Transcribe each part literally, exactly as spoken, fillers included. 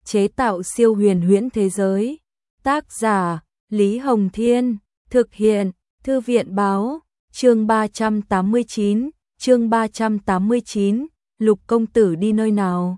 chế tạo siêu huyền huyễn thế giới. Tác giả, Lý Hồng Thiên, thực hiện, Thư viện Báo, chương ba trăm tám mươi chín, chương ba trăm tám mươi chín, Lục công tử đi nơi nào?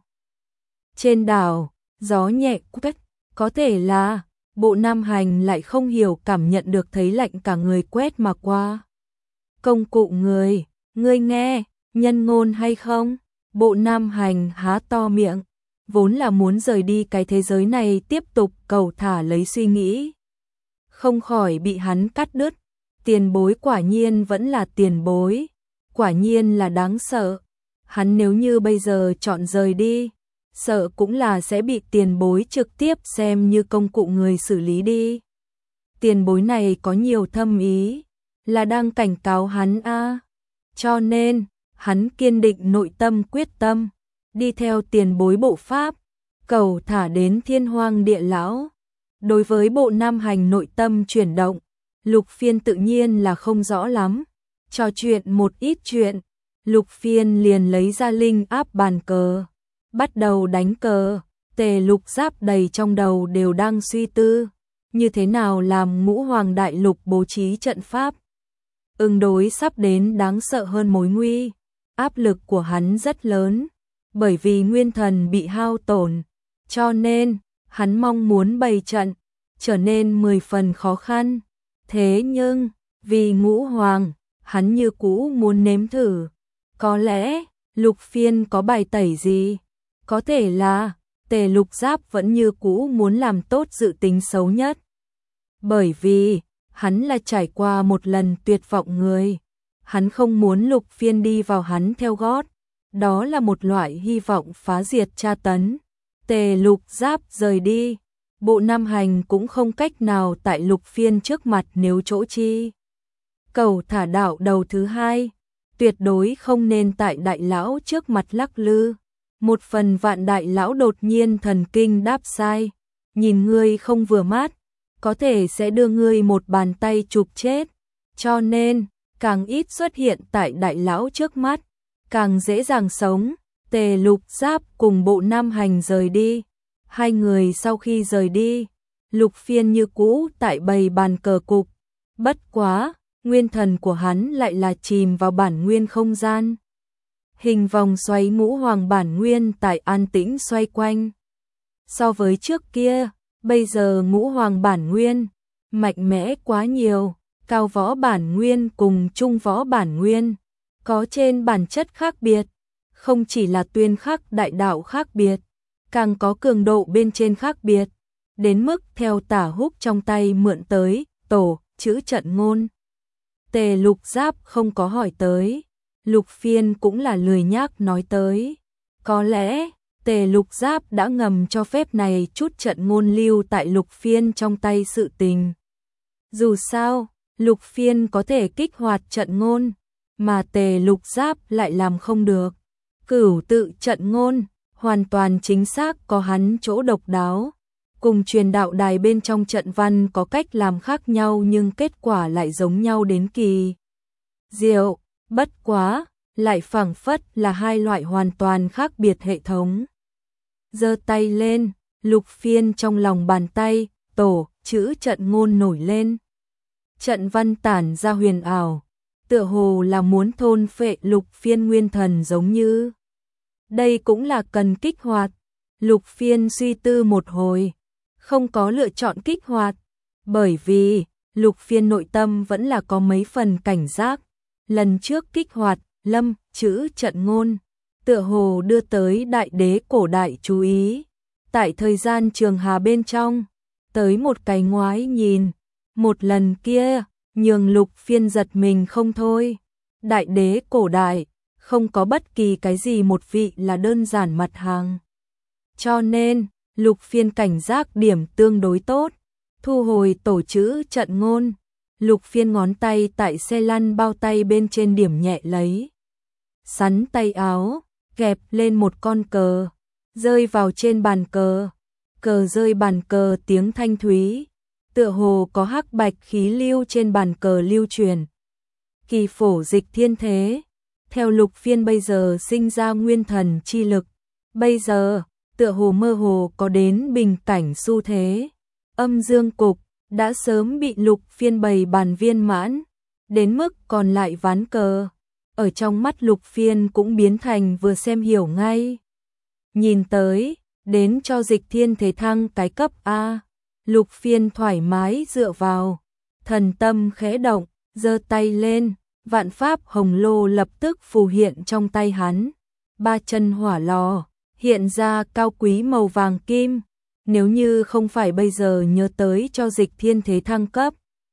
Trên đảo, gió nhẹ quét, có thể là, Bộ Nam Hành lại không hiểu cảm nhận được thấy lạnh cả người quét mà qua. Công cụ người, ngươi nghe, nhân ngôn hay không? Bộ Nam Hành há to miệng, vốn là muốn rời đi cái thế giới này tiếp tục cầu thả lấy suy nghĩ. Không khỏi bị hắn cắt đứt, tiền bối quả nhiên vẫn là tiền bối, quả nhiên là đáng sợ. Hắn nếu như bây giờ chọn rời đi, sợ cũng là sẽ bị tiền bối trực tiếp xem như công cụ người xử lý đi. Tiền bối này có nhiều thâm ý, là đang cảnh cáo hắn a. À. Cho nên, hắn kiên định nội tâm quyết tâm, đi theo tiền bối bộ pháp, cầu thả đến Thiên Hoang Địa Lão. Đối với Bộ Nam Hành nội tâm chuyển động, Lục Phiên tự nhiên là không rõ lắm. Trò chuyện một ít chuyện, Lục Phiên liền lấy ra linh áp bàn cờ, bắt đầu đánh cờ. Tề Lục Giáp đầy trong đầu đều đang suy tư, như thế nào làm Ngũ Hoàng Đại Lục bố trí trận pháp, ứng đối sắp đến đáng sợ hơn mối nguy. Áp lực của hắn rất lớn, bởi vì nguyên thần bị hao tổn, cho nên hắn mong muốn bày trận trở nên mười phần khó khăn. Thế nhưng, vì Ngũ Hoàng, hắn như cũ muốn nếm thử. Có lẽ, Lục Phiên có bài tẩy gì? Có thể là, Tề Lục Giáp vẫn như cũ muốn làm tốt dự tính xấu nhất. Bởi vì, hắn là trải qua một lần tuyệt vọng người. Hắn không muốn Lục Phiên đi vào hắn theo gót. Đó là một loại hy vọng phá diệt tra tấn. Tề Lục Giáp rời đi, Bộ Nam Hành cũng không cách nào tại Lục Phiên trước mặt nếu chỗ chi. Cầu thả đạo đầu thứ hai, tuyệt đối không nên tại đại lão trước mặt lắc lư. Một phần vạn đại lão đột nhiên thần kinh đáp sai, nhìn ngươi không vừa mắt, có thể sẽ đưa ngươi một bàn tay chụp chết. Cho nên, càng ít xuất hiện tại đại lão trước mắt, càng dễ dàng sống. Tề Lục Giáp cùng Bộ Nam Hành rời đi. Hai người sau khi rời đi, Lục Phiên như cũ tại bày bàn cờ cục. Bất quá, nguyên thần của hắn lại là chìm vào bản nguyên không gian. Hình vòng xoáy Ngũ Hoàng bản nguyên tại an tĩnh xoay quanh. So với trước kia, bây giờ Ngũ Hoàng bản nguyên mạnh mẽ quá nhiều. Cao võ bản nguyên cùng trung võ bản nguyên có trên bản chất khác biệt, không chỉ là tuyên khắc đại đạo khác biệt, càng có cường độ bên trên khác biệt, đến mức theo Tả Húc trong tay mượn tới tổ chữ trận ngôn. Tề Lục Giáp không có hỏi tới, Lục Phiên cũng là lười nhác nói tới. Có lẽ Tề Lục Giáp đã ngầm cho phép này chút trận ngôn lưu tại Lục Phiên trong tay sự tình. Dù sao, Lục Phiên có thể kích hoạt trận ngôn, mà Tề Lục Giáp lại làm không được. Cửu tự trận ngôn, hoàn toàn chính xác có hắn chỗ độc đáo. Cùng truyền đạo đài bên trong trận văn có cách làm khác nhau nhưng kết quả lại giống nhau đến kỳ diệu. Bất quá, lại phảng phất là hai loại hoàn toàn khác biệt hệ thống. Giơ tay lên, Lục Phiên trong lòng bàn tay, tổ chữ trận ngôn nổi lên. Trận văn tản ra huyền ảo, tựa hồ là muốn thôn phệ Lục Phiên nguyên thần giống như. Đây cũng là cần kích hoạt. Lục Phiên suy tư một hồi, không có lựa chọn kích hoạt, bởi vì Lục Phiên nội tâm vẫn là có mấy phần cảnh giác. Lần trước kích hoạt lâm chữ trận ngôn, tựa hồ đưa tới đại đế cổ đại chú ý. Tại thời gian trường hà bên trong, tới một cái ngoái nhìn, một lần kia, nhường Lục Phiên giật mình không thôi. Đại đế cổ đại, không có bất kỳ cái gì một vị là đơn giản mặt hàng. Cho nên, Lục Phiên cảnh giác điểm tương đối tốt, thu hồi tổ chữ trận ngôn. Lục Phiên ngón tay tại xe lăn bao tay bên trên điểm nhẹ lấy. Sắn tay áo, kẹp lên một con cờ, rơi vào trên bàn cờ. Cờ rơi bàn cờ tiếng thanh thúy, tựa hồ có hắc bạch khí lưu trên bàn cờ lưu truyền. Kỳ phổ dịch thiên thế, theo Lục Phiên bây giờ sinh ra nguyên thần chi lực. Bây giờ, tựa hồ mơ hồ có đến bình cảnh xu thế. Âm dương cục đã sớm bị Lục Phiên bày bàn viên mãn, đến mức còn lại ván cờ, ở trong mắt Lục Phiên cũng biến thành vừa xem hiểu ngay. Nhìn tới, đến cho Dịch Thiên Thế thăng cái cấp A, Lục Phiên thoải mái dựa vào, thần tâm khẽ động, giơ tay lên, vạn pháp hồng lô lập tức phù hiện trong tay hắn. Ba chân hỏa lò, hiện ra cao quý màu vàng kim, nếu như không phải bây giờ nhớ tới cho Dịch Thiên Thế thăng cấp,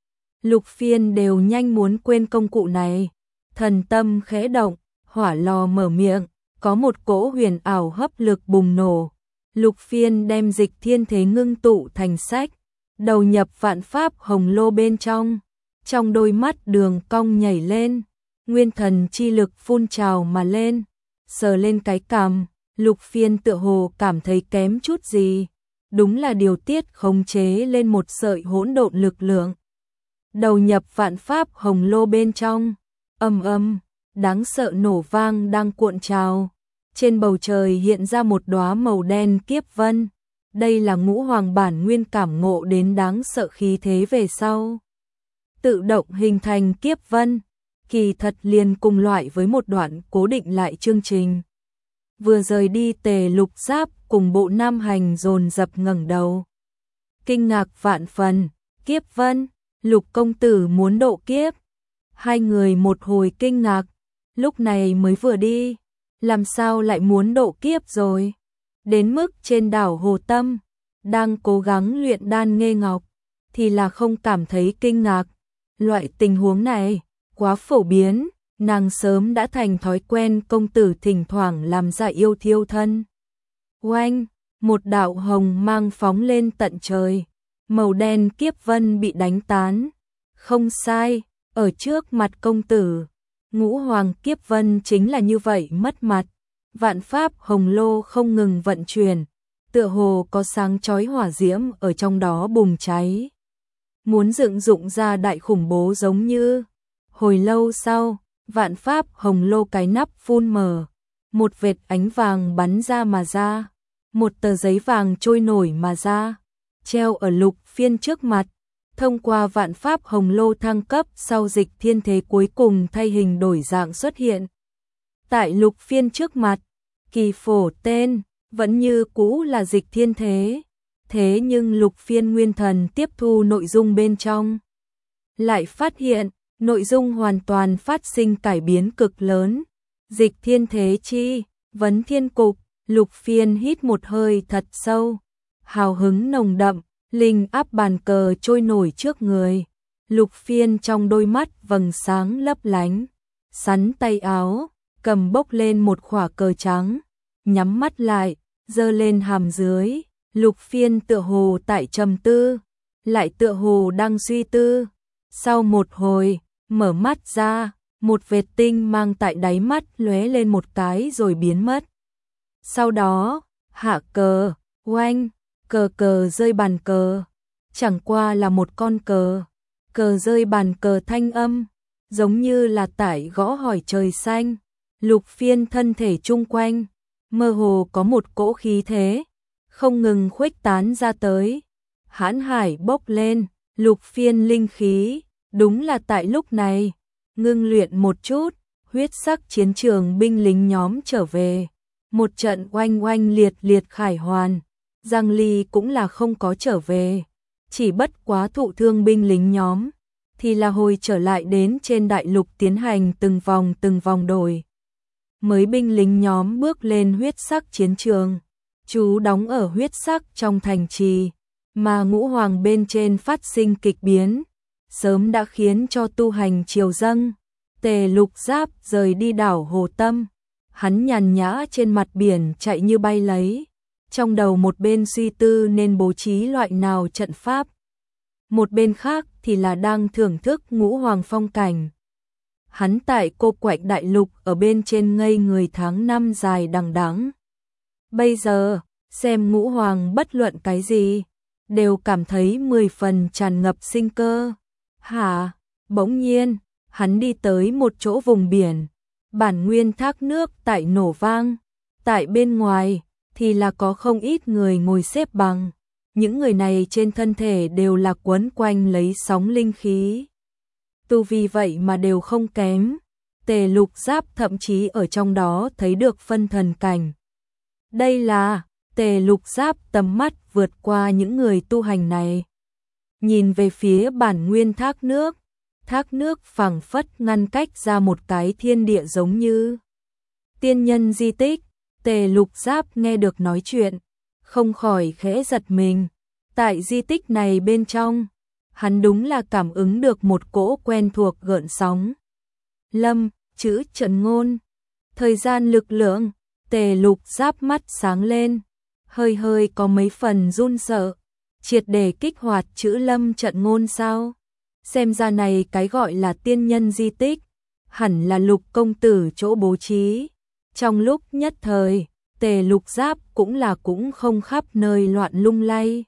Lục Phiên đều nhanh muốn quên công cụ này. Thần tâm khẽ động, hỏa lò mở miệng, có một cỗ huyền ảo hấp lực bùng nổ. Lục Phiên đem Dịch Thiên Thế ngưng tụ thành sách, đầu nhập vạn pháp hồng lô bên trong. Trong đôi mắt đường cong nhảy lên, nguyên thần chi lực phun trào mà lên, sờ lên cái cằm, Lục Phiên tựa hồ cảm thấy kém chút gì, đúng là điều tiết khống chế lên một sợi hỗn độn lực lượng. Đầu nhập vạn pháp hồng lô bên trong, ầm ầm, đáng sợ nổ vang đang cuộn trào. Trên bầu trời hiện ra một đóa màu đen kiếp vân. Đây là Ngũ Hoàng bản nguyên cảm ngộ đến đáng sợ khí thế về sau. Tự động hình thành kiếp vân, kỳ thật liền cùng loại với một đoạn cố định lại chương trình. Vừa rời đi Tề Lục Giáp cùng bộ Nam Hành dồn dập ngẩng đầu. Kinh ngạc vạn phần, kiếp vân, Lục công tử muốn độ kiếp. Hai người một hồi kinh ngạc, lúc này mới vừa đi, làm sao lại muốn độ kiếp rồi? Đến mức trên đảo Hồ Tâm, đang cố gắng luyện đan Nghê Ngọc, thì là không cảm thấy kinh ngạc. Loại tình huống này, quá phổ biến, nàng sớm đã thành thói quen công tử thỉnh thoảng làm ra yêu thiêu thân. Oanh, một đạo hồng mang phóng lên tận trời, màu đen kiếp vân bị đánh tán. Không sai, ở trước mặt công tử, Ngũ Hoàng kiếp vân chính là như vậy mất mặt. Vạn pháp hồng lô không ngừng vận chuyển, tựa hồ có sáng chói hỏa diễm ở trong đó bùng cháy. Muốn dựng dụng ra đại khủng bố giống như. Hồi lâu sau, vạn pháp hồng lô cái nắp phun mở, một vệt ánh vàng bắn ra mà ra, một tờ giấy vàng trôi nổi mà ra, treo ở Lục Phiên trước mặt. Thông qua vạn pháp hồng lô thăng cấp sau Dịch Thiên Thế cuối cùng thay hình đổi dạng xuất hiện. Tại Lục Phiên trước mặt, kỳ phổ tên vẫn như cũ là Dịch Thiên Thế. Thế nhưng Lục Phiên nguyên thần tiếp thu nội dung bên trong, lại phát hiện nội dung hoàn toàn phát sinh cải biến cực lớn. Dịch Thiên Thế chi, vấn thiên cục, Lục Phiên hít một hơi thật sâu, hào hứng nồng đậm, linh áp bàn cờ trôi nổi trước người. Lục Phiên trong đôi mắt vầng sáng lấp lánh, sắn tay áo, cầm bốc lên một khỏa cờ trắng, nhắm mắt lại, giơ lên hàm dưới. Lục Phiên tựa hồ tại trầm tư, lại tựa hồ đang suy tư. Sau một hồi, mở mắt ra, một vệt tinh mang tại đáy mắt lóe lên một cái rồi biến mất. Sau đó, hạ cờ, oanh, cờ cờ rơi bàn cờ, chẳng qua là một con cờ, cờ rơi bàn cờ thanh âm, giống như là tải gõ hỏi trời xanh. Lục Phiên thân thể chung quanh, mơ hồ có một cỗ khí thế, không ngừng khuếch tán ra tới. Hãn hải bốc lên, Lục Phiên linh khí, đúng là tại lúc này, ngưng luyện một chút, huyết sắc chiến trường binh lính nhóm trở về. Một trận oanh oanh liệt liệt khải hoàn, Giang Ly cũng là không có trở về, chỉ bất quá thụ thương binh lính nhóm, thì là hồi trở lại đến trên đại lục tiến hành từng vòng từng vòng đổi. Mới binh lính nhóm bước lên huyết sắc chiến trường, chú đóng ở huyết sắc trong thành trì, mà Ngũ Hoàng bên trên phát sinh kịch biến, sớm đã khiến cho tu hành triều dâng. Tề Lục Giáp rời đi đảo Hồ Tâm, hắn nhàn nhã trên mặt biển chạy như bay lấy, trong đầu một bên suy tư nên bố trí loại nào trận pháp, một bên khác thì là đang thưởng thức Ngũ Hoàng phong cảnh. Hắn tại Cô Quạnh đại lục ở bên trên ngây người tháng năm dài đằng đẵng. Bây giờ, xem Ngũ Hoàng bất luận cái gì, đều cảm thấy mười phần tràn ngập sinh cơ. Hả? Bỗng nhiên, hắn đi tới một chỗ vùng biển, bản nguyên thác nước tại nổ vang, tại bên ngoài, thì là có không ít người ngồi xếp bằng. Những người này trên thân thể đều là quấn quanh lấy sóng linh khí. Tu vi vậy mà đều không kém. Tề Lục Giáp thậm chí ở trong đó thấy được phân thần cảnh. Đây là Tề Lục Giáp tầm mắt vượt qua những người tu hành này. Nhìn về phía bản nguyên thác nước. Thác nước phẳng phất ngăn cách ra một cái thiên địa giống như tiên nhân di tích. Tề Lục Giáp nghe được nói chuyện, không khỏi khẽ giật mình. Tại di tích này bên trong, hắn đúng là cảm ứng được một cỗ quen thuộc gợn sóng. Lâm, chữ Trận Ngôn, thời gian lực lượng. Tề Lục Giáp mắt sáng lên, hơi hơi có mấy phần run sợ. Triệt để kích hoạt chữ Lâm Trận Ngôn sao? Xem ra này cái gọi là tiên nhân di tích, hẳn là Lục công tử chỗ bố trí. Trong lúc nhất thời, Tề Lục Giáp cũng là cũng không khắp nơi loạn lung lay.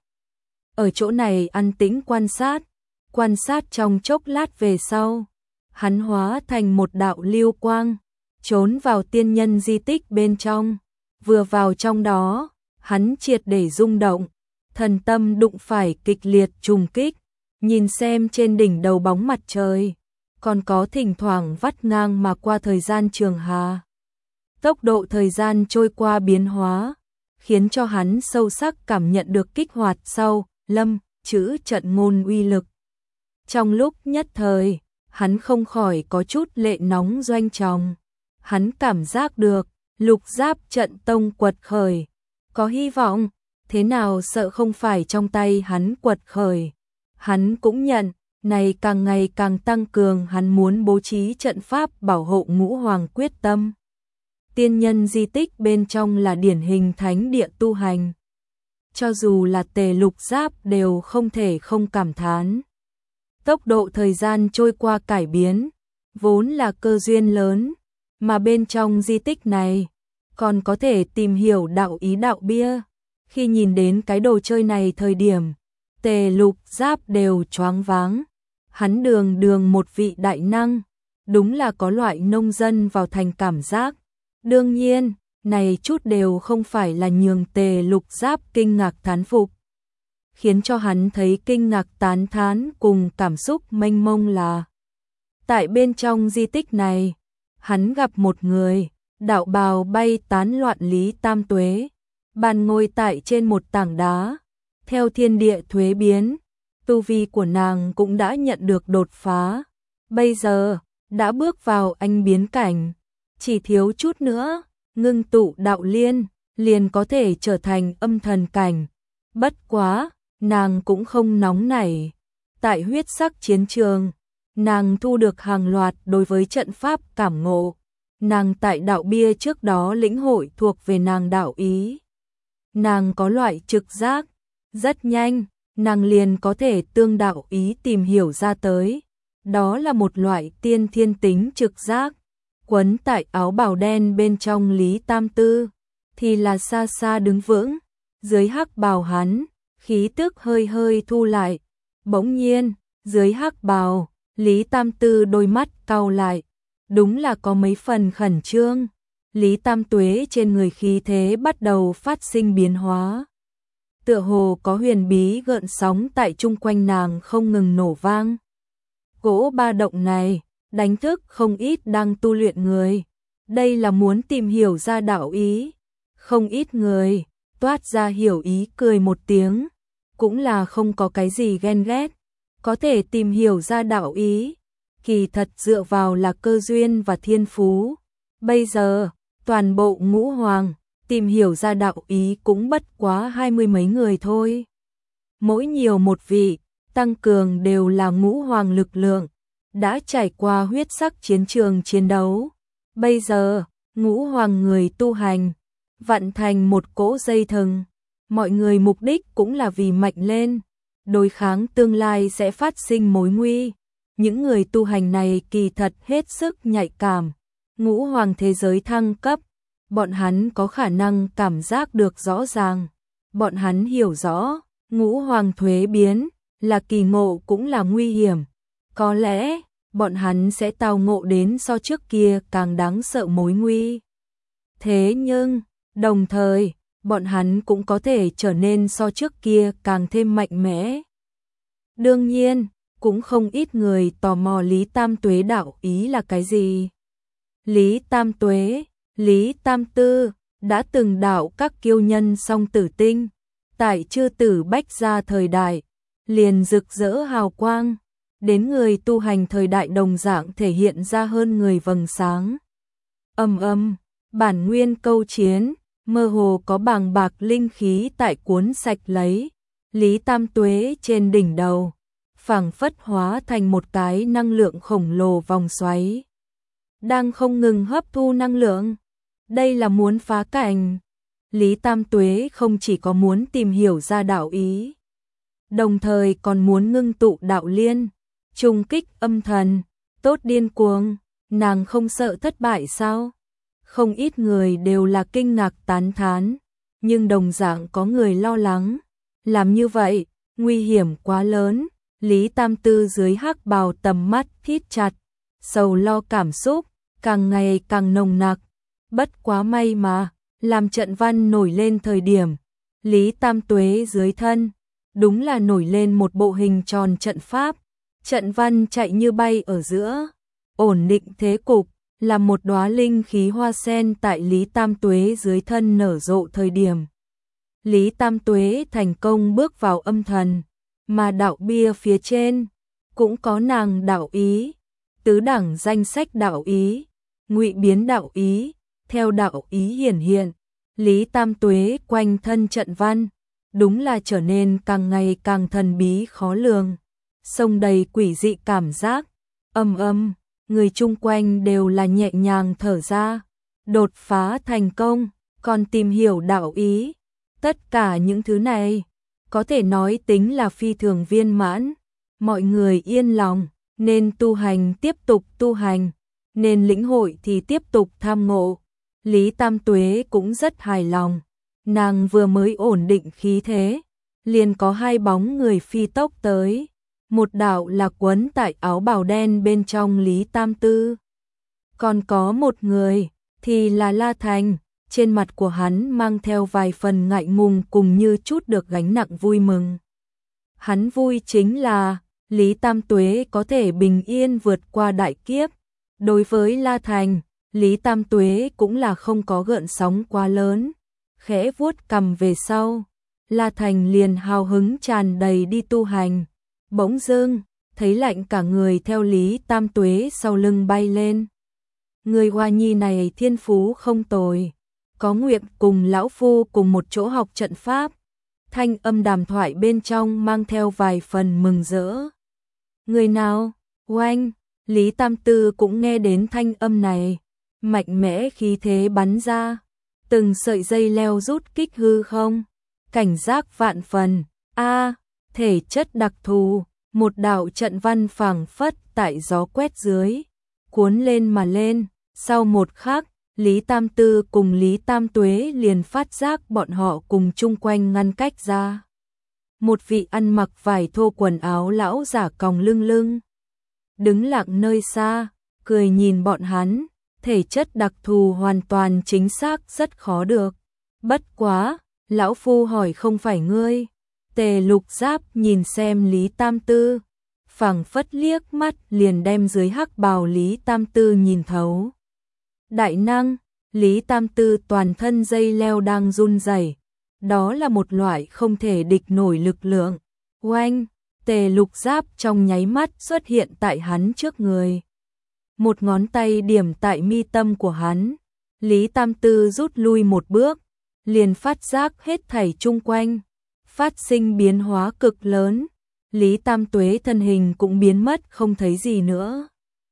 Ở chỗ này an tĩnh quan sát, quan sát trong chốc lát về sau, hắn hóa thành một đạo lưu quang, trốn vào tiên nhân di tích bên trong. Vừa vào trong đó, hắn triệt để rung động, thần tâm đụng phải kịch liệt trùng kích, nhìn xem trên đỉnh đầu bóng mặt trời, còn có thỉnh thoảng vắt ngang mà qua thời gian trường hà. Tốc độ thời gian trôi qua biến hóa, khiến cho hắn sâu sắc cảm nhận được kích hoạt sau Lâm chữ Trận Ngôn uy lực. Trong lúc nhất thời, hắn không khỏi có chút lệ nóng doanh tròng. Hắn cảm giác được Lục Giáp Trận Tông quật khởi, có hy vọng, thế nào sợ không phải trong tay hắn quật khởi. Hắn cũng nhận, này càng ngày càng tăng cường hắn muốn bố trí trận pháp bảo hộ Ngũ Hoàng quyết tâm. Tiên nhân di tích bên trong là điển hình thánh địa tu hành. Cho dù là Tề Lục Giáp đều không thể không cảm thán. Tốc độ thời gian trôi qua cải biến, vốn là cơ duyên lớn, mà bên trong di tích này, còn có thể tìm hiểu đạo ý đạo bia. Khi nhìn đến cái đồ chơi này thời điểm, Tề Lục Giáp đều choáng váng. Hắn đường đường một vị đại năng, đúng là có loại nông dân vào thành cảm giác. Đương nhiên, này chút đều không phải là nhường Tề Lục Giáp kinh ngạc thán phục. Khiến cho hắn thấy kinh ngạc tán thán cùng cảm xúc mênh mông là tại bên trong di tích này, hắn gặp một người, đạo bào bay tán loạn Lý Tam Tuế, bàn ngồi tại trên một tảng đá, theo thiên địa thuế biến, tu vi của nàng cũng đã nhận được đột phá, bây giờ đã bước vào anh biến cảnh, chỉ thiếu chút nữa, ngưng tụ đạo liên, liền có thể trở thành âm thần cảnh. Bất quá, nàng cũng không nóng nảy. Tại huyết sắc chiến trường, nàng thu được hàng loạt đối với trận pháp cảm ngộ. Nàng tại đạo bia trước đó lĩnh hội thuộc về nàng đạo ý. Nàng có loại trực giác, rất nhanh, nàng liền có thể tương đạo ý tìm hiểu ra tới. Đó là một loại tiên thiên tính trực giác. Quấn tại áo bào đen bên trong Lý Tam Tư, thì là xa xa đứng vững, dưới hắc bào hắn, khí tức hơi hơi thu lại. Bỗng nhiên, dưới hắc bào, Lý Tam Tư đôi mắt cau lại, đúng là có mấy phần khẩn trương. Lý Tam Tuế trên người khí thế bắt đầu phát sinh biến hóa. Tựa hồ có huyền bí gợn sóng tại chung quanh nàng không ngừng nổ vang. Cỗ ba động này, đánh thức không ít đang tu luyện người. Đây là muốn tìm hiểu ra đạo ý. Không ít người, toát ra hiểu ý cười một tiếng. Cũng là không có cái gì ghen ghét. Có thể tìm hiểu ra đạo ý. Kỳ thật dựa vào là cơ duyên và thiên phú. Bây giờ, toàn bộ ngũ hoàng, tìm hiểu ra đạo ý cũng bất quá hai mươi mấy người thôi. Mỗi nhiều một vị, tăng cường đều là ngũ hoàng lực lượng. Đã trải qua huyết sắc chiến trường chiến đấu. Bây giờ, ngũ hoàng người tu hành, vặn thành một cỗ dây thừng. Mọi người mục đích cũng là vì mạnh lên, đối kháng tương lai sẽ phát sinh mối nguy. Những người tu hành này kỳ thật hết sức nhạy cảm. Ngũ hoàng thế giới thăng cấp, bọn hắn có khả năng cảm giác được rõ ràng. Bọn hắn hiểu rõ, ngũ hoàng thuế biến, là kỳ ngộ cũng là nguy hiểm. Có lẽ, bọn hắn sẽ tao ngộ đến so trước kia càng đáng sợ mối nguy. Thế nhưng, đồng thời, bọn hắn cũng có thể trở nên so trước kia càng thêm mạnh mẽ. Đương nhiên, cũng không ít người tò mò Lý Tam Tuế đạo ý là cái gì. Lý Tam Tuế, Lý Tam Tư, đã từng đạo các kiêu nhân song tử tinh, tại chư tử bách gia thời đại, liền rực rỡ hào quang, đến người tu hành thời đại đồng dạng thể hiện ra hơn người vầng sáng. Ầm ầm, bản nguyên câu chiến, mơ hồ có bàng bạc linh khí tại cuốn sạch lấy, Lý Tam Tuế trên đỉnh đầu, phảng phất hóa thành một cái năng lượng khổng lồ vòng xoáy, đang không ngừng hấp thu năng lượng. Đây là muốn phá cảnh. Lý Tam Tuế không chỉ có muốn tìm hiểu ra đạo ý, đồng thời còn muốn ngưng tụ đạo liên, trùng kích âm thần, tốt điên cuồng, nàng không sợ thất bại sao? Không ít người đều là kinh ngạc tán thán, nhưng đồng dạng có người lo lắng, làm như vậy, nguy hiểm quá lớn. Lý Tam Tư dưới hắc bào tầm mắt thít chặt, sầu lo cảm xúc càng ngày càng nồng nặc. Bất quá may mà, làm trận văn nổi lên thời điểm, Lý Tam Tuế dưới thân, đúng là nổi lên một bộ hình tròn trận pháp, trận văn chạy như bay ở giữa, ổn định thế cục, là một đóa linh khí hoa sen tại Lý Tam Tuế dưới thân nở rộ thời điểm. Lý Tam Tuế thành công bước vào âm thần, mà đạo bia phía trên cũng có nàng đạo ý, tứ đẳng danh sách đạo ý, ngụy biến đạo ý, theo đạo ý hiển hiện, Lý Tam Tuế quanh thân trận văn, đúng là trở nên càng ngày càng thần bí khó lường, sông đầy quỷ dị cảm giác. Âm âm, người chung quanh đều là nhẹ nhàng thở ra, đột phá thành công, còn tìm hiểu đạo ý. Tất cả những thứ này, có thể nói tính là phi thường viên mãn, mọi người yên lòng, nên tu hành tiếp tục tu hành, nên lĩnh hội thì tiếp tục tham ngộ. Lý Tam Tuế cũng rất hài lòng, nàng vừa mới ổn định khí thế, liền có hai bóng người phi tốc tới, một đạo là quấn tại áo bào đen bên trong Lý Tam Tư, còn có một người thì là La Thành, trên mặt của hắn mang theo vài phần ngại ngùng cùng như chút được gánh nặng vui mừng. Hắn vui chính là Lý Tam Tuế có thể bình yên vượt qua đại kiếp. Đối với La Thành, Lý Tam Tuế cũng là không có gợn sóng quá lớn, khẽ vuốt cằm về sau, La Thành liền hào hứng tràn đầy đi tu hành. Bỗng dưng, thấy lạnh cả người theo Lý Tam Tuế sau lưng bay lên. Người hoa nhi này thiên phú không tồi, có nguyện cùng lão phu cùng một chỗ học trận pháp. Thanh âm đàm thoại bên trong mang theo vài phần mừng rỡ. Người nào? Oanh! Lý Tam Tư cũng nghe đến thanh âm này, mạnh mẽ khí thế bắn ra, từng sợi dây leo rút kích hư không, cảnh giác vạn phần. A, thể chất đặc thù, một đạo trận văn phảng phất tại gió quét dưới, cuốn lên mà lên. Sau một khắc, Lý Tam Tư cùng Lý Tam Tuế liền phát giác bọn họ cùng chung quanh ngăn cách ra. Một vị ăn mặc vải thô quần áo lão giả còng lưng lưng, đứng lặng nơi xa, cười nhìn bọn hắn, thể chất đặc thù hoàn toàn chính xác rất khó được. Bất quá, lão phu hỏi không phải ngươi. Tề Lục Giáp nhìn xem Lý Tam Tư, phảng phất liếc mắt liền đem dưới hắc bào Lý Tam Tư nhìn thấu. Đại năng, Lý Tam Tư toàn thân dây leo đang run rẩy, đó là một loại không thể địch nổi lực lượng. Oanh, Tề Lục Giáp trong nháy mắt xuất hiện tại hắn trước người. Một ngón tay điểm tại mi tâm của hắn, Lý Tam Tư rút lui một bước, liền phát giác hết thảy chung quanh, phát sinh biến hóa cực lớn. Lý Tam Tuế thân hình cũng biến mất không thấy gì nữa.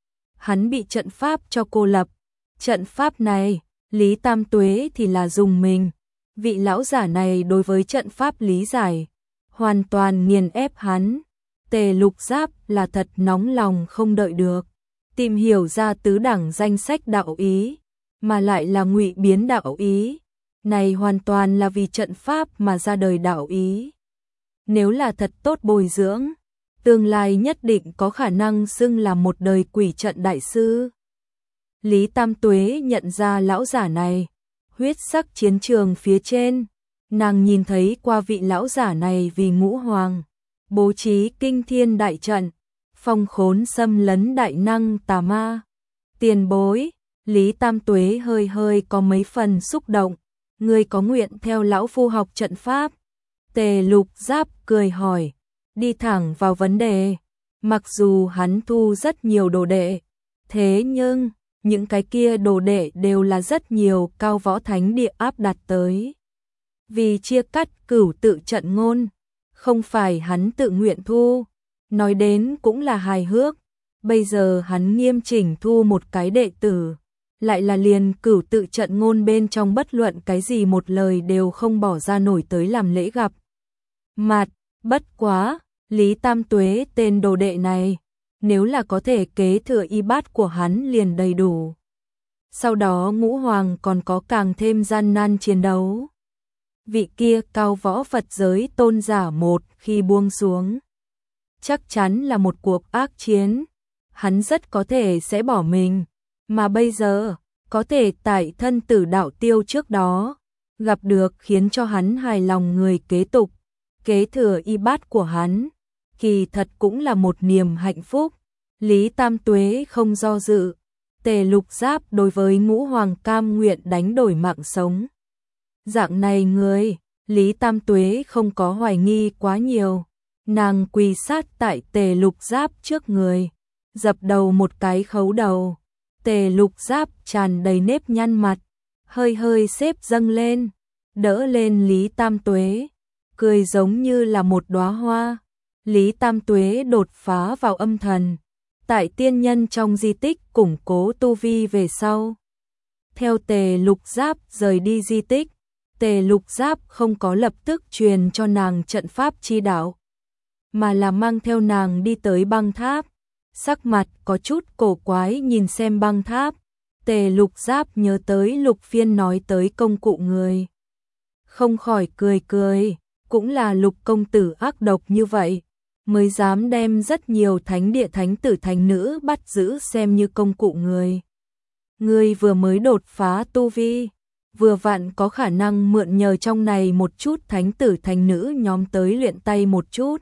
Hắn bị trận pháp cho cô lập. Trận pháp này, Lý Tam Tuế thì là dùng mình. Vị lão giả này đối với trận pháp lý giải, hoàn toàn nghiền ép hắn. Tề Lục Giáp là thật nóng lòng không đợi được, tìm hiểu ra tứ đẳng danh sách đạo ý, mà lại là ngụy biến đạo ý. Này hoàn toàn là vì trận pháp mà ra đời đạo ý. Nếu là thật tốt bồi dưỡng, tương lai nhất định có khả năng xưng là một đời quỷ trận đại sư. Lý Tam Tuế nhận ra lão giả này, huyết sắc chiến trường phía trên, Nàng nhìn thấy qua vị lão giả này vì Ngũ Hoàng bố trí kinh thiên đại trận, phong khốn xâm lấn đại năng tà ma. Tiền bối, Lý Tam Tuế hơi hơi có mấy phần xúc động, ngươi có nguyện theo lão phu học trận pháp? Tề Lục Giáp cười hỏi, đi thẳng vào vấn đề. Mặc dù hắn thu rất nhiều đồ đệ, thế nhưng những cái kia đồ đệ đều là rất nhiều cao võ thánh địa áp đặt tới. Vì chia cắt cửu tự trận ngôn, không phải hắn tự nguyện thu, nói đến cũng là hài hước. Bây giờ hắn nghiêm chỉnh thu một cái đệ tử, lại là liền cửu tự trận ngôn bên trong bất luận cái gì một lời đều không bỏ ra nổi tới làm lễ gặp mặt. Bất quá, Lý Tam Tuế tên đồ đệ này, nếu là có thể kế thừa y bát của hắn liền đầy đủ. Sau đó Ngũ Hoàng còn có càng thêm gian nan chiến đấu. Vị kia cao võ Phật giới tôn giả một khi buông xuống, chắc chắn là một cuộc ác chiến, hắn rất có thể sẽ bỏ mình, mà bây giờ, có thể tại thân tử đạo tiêu trước đó, gặp được khiến cho hắn hài lòng người kế tục, kế thừa y bát của hắn, kỳ thật cũng là một niềm hạnh phúc. Lý Tam Tuế không do dự, Tề Lục Giáp đối với Ngũ Hoàng cam nguyện đánh đổi mạng sống. Dạng này người, Lý Tam Tuế không có hoài nghi quá nhiều, nàng quỳ sát tại Tề Lục Giáp trước người, dập đầu một cái khấu đầu. Tề Lục Giáp tràn đầy nếp nhăn mặt, hơi hơi xếp dâng lên, đỡ lên Lý Tam Tuế, cười giống như là một đóa hoa. Lý Tam Tuế đột phá vào âm thần, tại tiên nhân trong di tích củng cố tu vi về sau. Theo Tề Lục Giáp rời đi di tích, Tề Lục Giáp không có lập tức truyền cho nàng trận pháp chi đạo, mà là mang theo nàng đi tới băng tháp. Sắc mặt có chút cổ quái nhìn xem băng tháp, Tề Lục Giáp nhớ tới Lục Phiên nói tới công cụ người, không khỏi cười cười, cũng là Lục công tử ác độc như vậy, mới dám đem rất nhiều thánh địa thánh tử thánh nữ bắt giữ xem như công cụ người. Người vừa mới đột phá tu vi, vừa vặn có khả năng mượn nhờ trong này một chút thánh tử thánh nữ nhóm tới luyện tay một chút.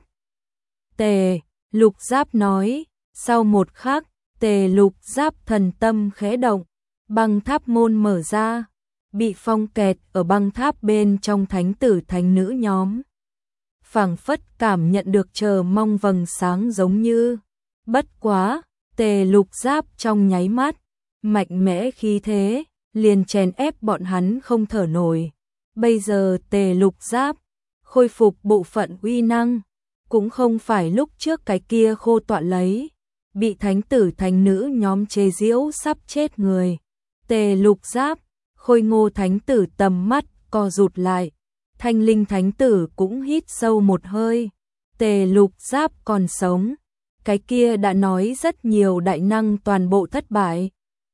Tề Lục Giáp nói. Sau một khắc, Tề Lục Giáp thần tâm khẽ động, băng tháp môn mở ra, bị phong kẹt ở băng tháp bên trong thánh tử thánh nữ nhóm. Phảng phất cảm nhận được chờ mong vầng sáng giống như. Bất quá, Tề Lục Giáp trong nháy mắt, mạnh mẽ khí thế, liền chèn ép bọn hắn không thở nổi. Bây giờ Tề Lục Giáp khôi phục bộ phận uy năng, cũng không phải lúc trước cái kia khô tọa lấy, bị thánh tử thánh nữ nhóm chế giễu sắp chết người. Tề Lục Giáp, khôi ngô thánh tử tầm mắt co rụt lại, thanh linh thánh tử cũng hít sâu một hơi. Tề Lục Giáp còn sống, cái kia đã nói rất nhiều đại năng toàn bộ thất bại.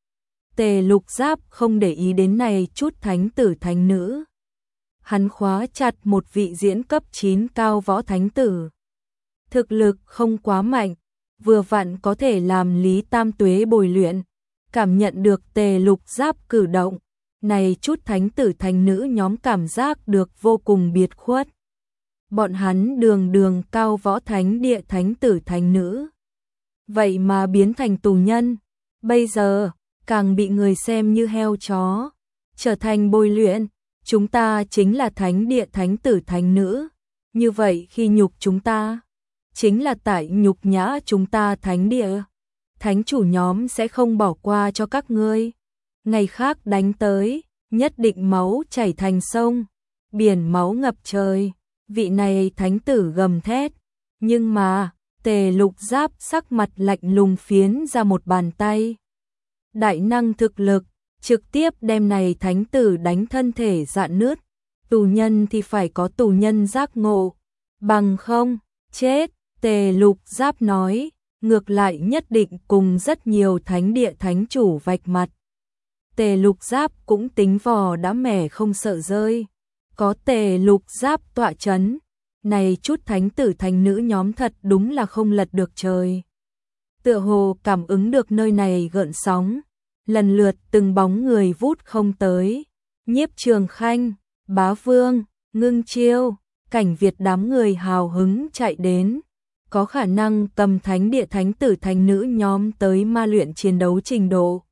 Tề Lục Giáp không để ý đến này chút thánh tử thánh nữ. Hắn khóa chặt một vị diễn cấp chín cao võ thánh tử. Thực lực không quá mạnh, vừa vặn có thể làm Lý Tam Tuế bồi luyện. Cảm nhận được Tề Lục Giáp cử động, này chút thánh tử thánh nữ nhóm cảm giác được vô cùng biệt khuất. Bọn hắn đường đường cao võ thánh địa thánh tử thánh nữ, vậy mà biến thành tù nhân, bây giờ càng bị người xem như heo chó, trở thành bồi luyện. Chúng ta chính là thánh địa thánh tử thánh nữ, như vậy khi nhục chúng ta, chính là tại nhục nhã chúng ta thánh địa. Thánh chủ nhóm sẽ không bỏ qua cho các ngươi. Ngày khác đánh tới, nhất định máu chảy thành sông, biển máu ngập trời. Vị này thánh tử gầm thét, nhưng mà Tề Lục Giáp sắc mặt lạnh lùng phiến ra một bàn tay. Đại năng thực lực, trực tiếp đem này thánh tử đánh thân thể rạn nứt. Tù nhân thì phải có tù nhân giác ngộ, bằng không, chết. Tề Lục Giáp nói, ngược lại nhất định cùng rất nhiều thánh địa thánh chủ vạch mặt. Tề Lục Giáp cũng tính vò đã mẻ không sợ rơi. Có Tề Lục Giáp tọa chấn, này chút thánh tử thánh nữ nhóm thật đúng là không lật được trời. Tựa hồ cảm ứng được nơi này gợn sóng, lần lượt từng bóng người vút không tới. Nhiếp Trường Khanh, Bá Vương, ngưng chiêu, Cảnh Việt đám người hào hứng chạy đến. Có khả năng cầm thánh địa thánh tử thánh nữ nhóm tới ma luyện chiến đấu trình độ.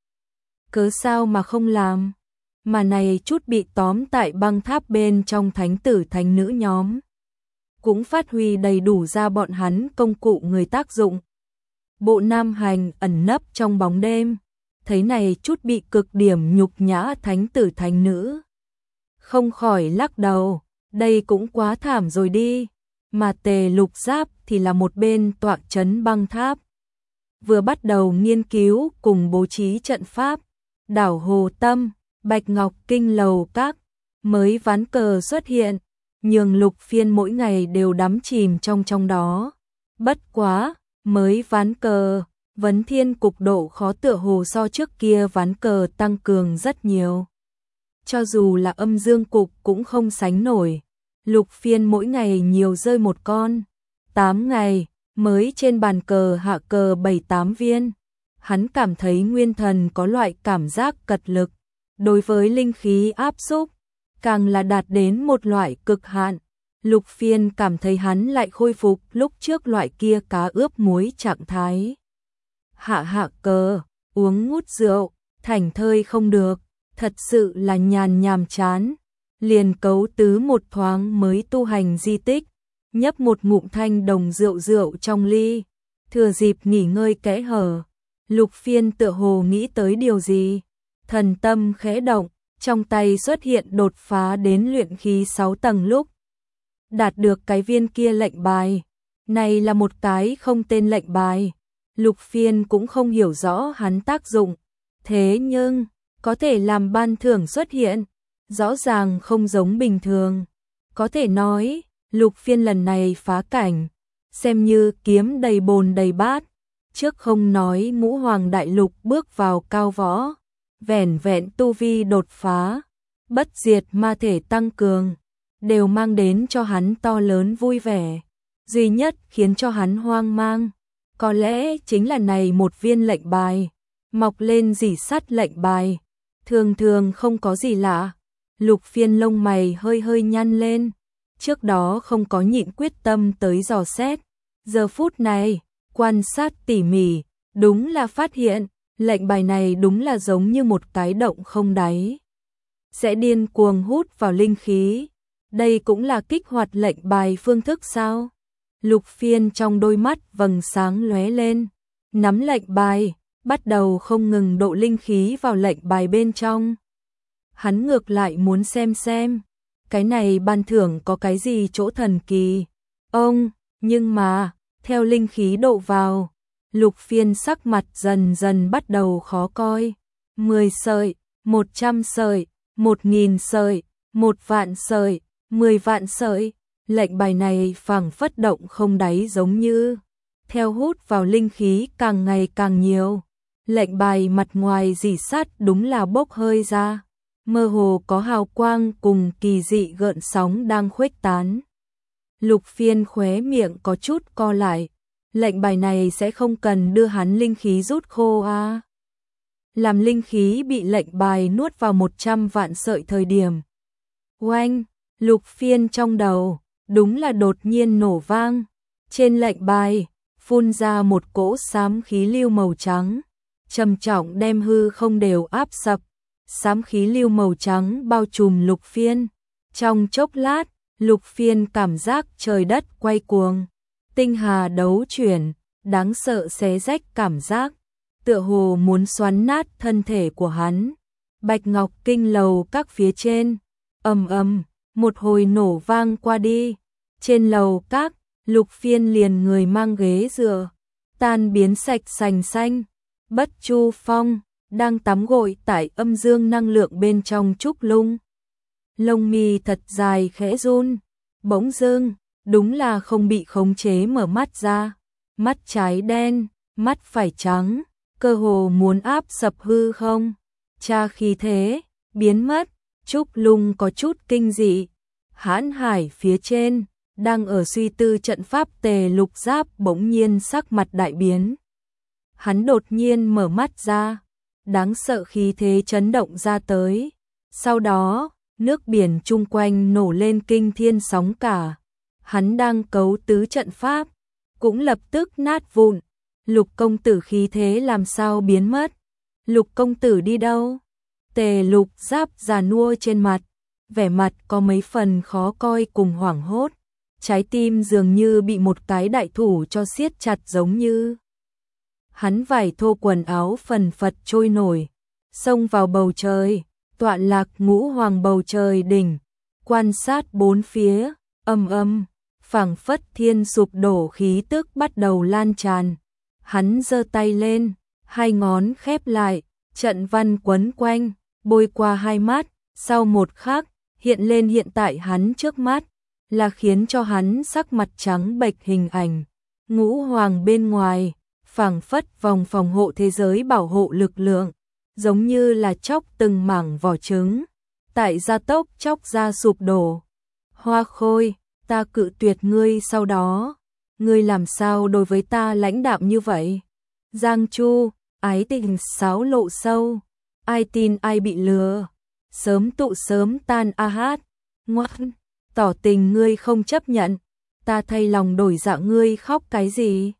Cớ sao mà không làm? Mà này chút bị tóm tại băng tháp bên trong thánh tử thánh nữ nhóm. Cũng phát huy đầy đủ ra bọn hắn công cụ người tác dụng. Bộ Nam Hành ẩn nấp trong bóng đêm. Thấy này chút bị cực điểm nhục nhã thánh tử thánh nữ. Không khỏi lắc đầu, đây cũng quá thảm rồi đi. Mà Tề Lục Giáp thì là một bên tọa trấn băng tháp. Vừa bắt đầu nghiên cứu cùng bố trí trận pháp, đảo Hồ Tâm, Bạch Ngọc Kinh Lầu Các, mới ván cờ xuất hiện, nhường Lục Phiên mỗi ngày đều đắm chìm trong trong đó. Bất quá, mới ván cờ, vấn thiên cục độ khó tựa hồ so trước kia ván cờ tăng cường rất nhiều. Cho dù là âm dương cục cũng không sánh nổi. Lục Phiên mỗi ngày nhiều rơi một con, tám ngày, mới trên bàn cờ hạ cờ bảy tám viên. Hắn cảm thấy nguyên thần có loại cảm giác cật lực, đối với linh khí áp xúc, càng là đạt đến một loại cực hạn. Lục Phiên cảm thấy hắn lại khôi phục lúc trước loại kia cá ướp muối trạng thái. Hạ hạ cờ, uống ngút rượu, thảnh thơi không được, thật sự là nhàn nhàm chán. Liền cấu tứ một thoáng mới tu hành di tích, nhấp một ngụm thanh đồng rượu rượu trong ly, thừa dịp nghỉ ngơi kẽ hở. Lục Phiên tựa hồ nghĩ tới điều gì, thần tâm khẽ động, trong tay xuất hiện đột phá đến luyện khí sáu tầng lúc. Đạt được cái viên kia lệnh bài, này là một cái không tên lệnh bài, Lục Phiên cũng không hiểu rõ hắn tác dụng, thế nhưng, có thể làm ban thưởng xuất hiện. Rõ ràng không giống bình thường. Có thể nói, Lục Phiên lần này phá cảnh, xem như kiếm đầy bồn đầy bát. Trước không nói ngũ hoàng đại lục bước vào cao võ, vẻn vẹn tu vi đột phá, bất diệt ma thể tăng cường, đều mang đến cho hắn to lớn vui vẻ. Duy nhất khiến cho hắn hoang mang, có lẽ chính là này một viên lệnh bài, mọc lên rỉ sắt lệnh bài, thường thường không có gì lạ. Lục Phiên lông mày hơi hơi nhăn lên, trước đó không có nhịn quyết tâm tới dò xét, giờ phút này, quan sát tỉ mỉ, đúng là phát hiện, lệnh bài này đúng là giống như một cái động không đáy. Sẽ điên cuồng hút vào linh khí, đây cũng là kích hoạt lệnh bài phương thức sao? Lục Phiên trong đôi mắt vầng sáng lóe lên, nắm lệnh bài, bắt đầu không ngừng độ linh khí vào lệnh bài bên trong. Hắn ngược lại muốn xem xem, cái này ban thưởng có cái gì chỗ thần kỳ. Ông, nhưng mà, theo linh khí độ vào, Lục Phiên sắc mặt dần dần bắt đầu khó coi. Mười sợi, một trăm sợi, một nghìn sợi, một vạn sợi, mười vạn sợi, lệnh bài này phảng phất động không đáy giống như. Theo hút vào linh khí càng ngày càng nhiều, lệnh bài mặt ngoài rỉ sắt đúng là bốc hơi ra. Mơ hồ có hào quang cùng kỳ dị gợn sóng đang khuếch tán. Lục Phiên khóe miệng có chút co lại, lệnh bài này sẽ không cần đưa hắn linh khí rút khô à. Làm linh khí bị lệnh bài nuốt vào một trăm vạn sợi thời điểm. Oanh, Lục Phiên trong đầu, đúng là đột nhiên nổ vang. Trên lệnh bài, phun ra một cỗ xám khí lưu màu trắng, trầm trọng đem hư không đều áp sập. Xám khí lưu màu trắng bao trùm Lục Phiên. Trong chốc lát, Lục Phiên cảm giác trời đất quay cuồng, tinh hà đấu chuyển, đáng sợ xé rách cảm giác, tựa hồ muốn xoắn nát thân thể của hắn. Bạch Ngọc Kinh Lầu Các phía trên, ầm ầm, một hồi nổ vang qua đi. Trên lầu các, Lục Phiên liền người mang ghế dựa, tan biến sạch sành xanh. Bất Chu Phong đang tắm gội tại âm dương năng lượng bên trong trúc lung. Lông mi thật dài khẽ run, bỗng dưng, đúng là không bị khống chế mở mắt ra. Mắt trái đen, mắt phải trắng, cơ hồ muốn áp sập hư không. Cha khí thế, biến mất, trúc lung có chút kinh dị. Hãn Hải phía trên, đang ở suy tư trận pháp Tề Lục Giáp bỗng nhiên sắc mặt đại biến. Hắn đột nhiên mở mắt ra, đáng sợ khí thế chấn động ra tới. Sau đó, nước biển chung quanh nổ lên kinh thiên sóng cả. Hắn đang cấu tứ trận pháp, cũng lập tức nát vụn. Lục công tử khí thế làm sao biến mất? Lục công tử đi đâu? Tề Lục Giáp già nua trên mặt, vẻ mặt có mấy phần khó coi cùng hoảng hốt. Trái tim dường như bị một cái đại thủ cho siết chặt, giống như hắn vải thô quần áo phần phật trôi nổi, xông vào bầu trời, tọa lạc ngũ hoàng bầu trời đỉnh, quan sát bốn phía, âm âm, phảng phất thiên sụp đổ khí tức bắt đầu lan tràn. Hắn giơ tay lên, hai ngón khép lại, trận văn quấn quanh, bôi qua hai mắt, sau một khắc, hiện lên hiện tại hắn trước mắt, là khiến cho hắn sắc mặt trắng bệch hình ảnh. Ngũ hoàng bên ngoài, phảng phất vòng phòng hộ thế giới bảo hộ lực lượng, giống như là chóc từng mảng vỏ trứng, tại gia tốc chóc ra sụp đổ. Hoa Khôi, ta cự tuyệt ngươi, sau đó, ngươi làm sao đối với ta lãnh đạm như vậy? Giang Chu, ái tình xáo lộ sâu, ai tin ai bị lừa, sớm tụ sớm tan a hát, ngoan, tỏ tình ngươi không chấp nhận, ta thay lòng đổi dạ, ngươi khóc cái gì?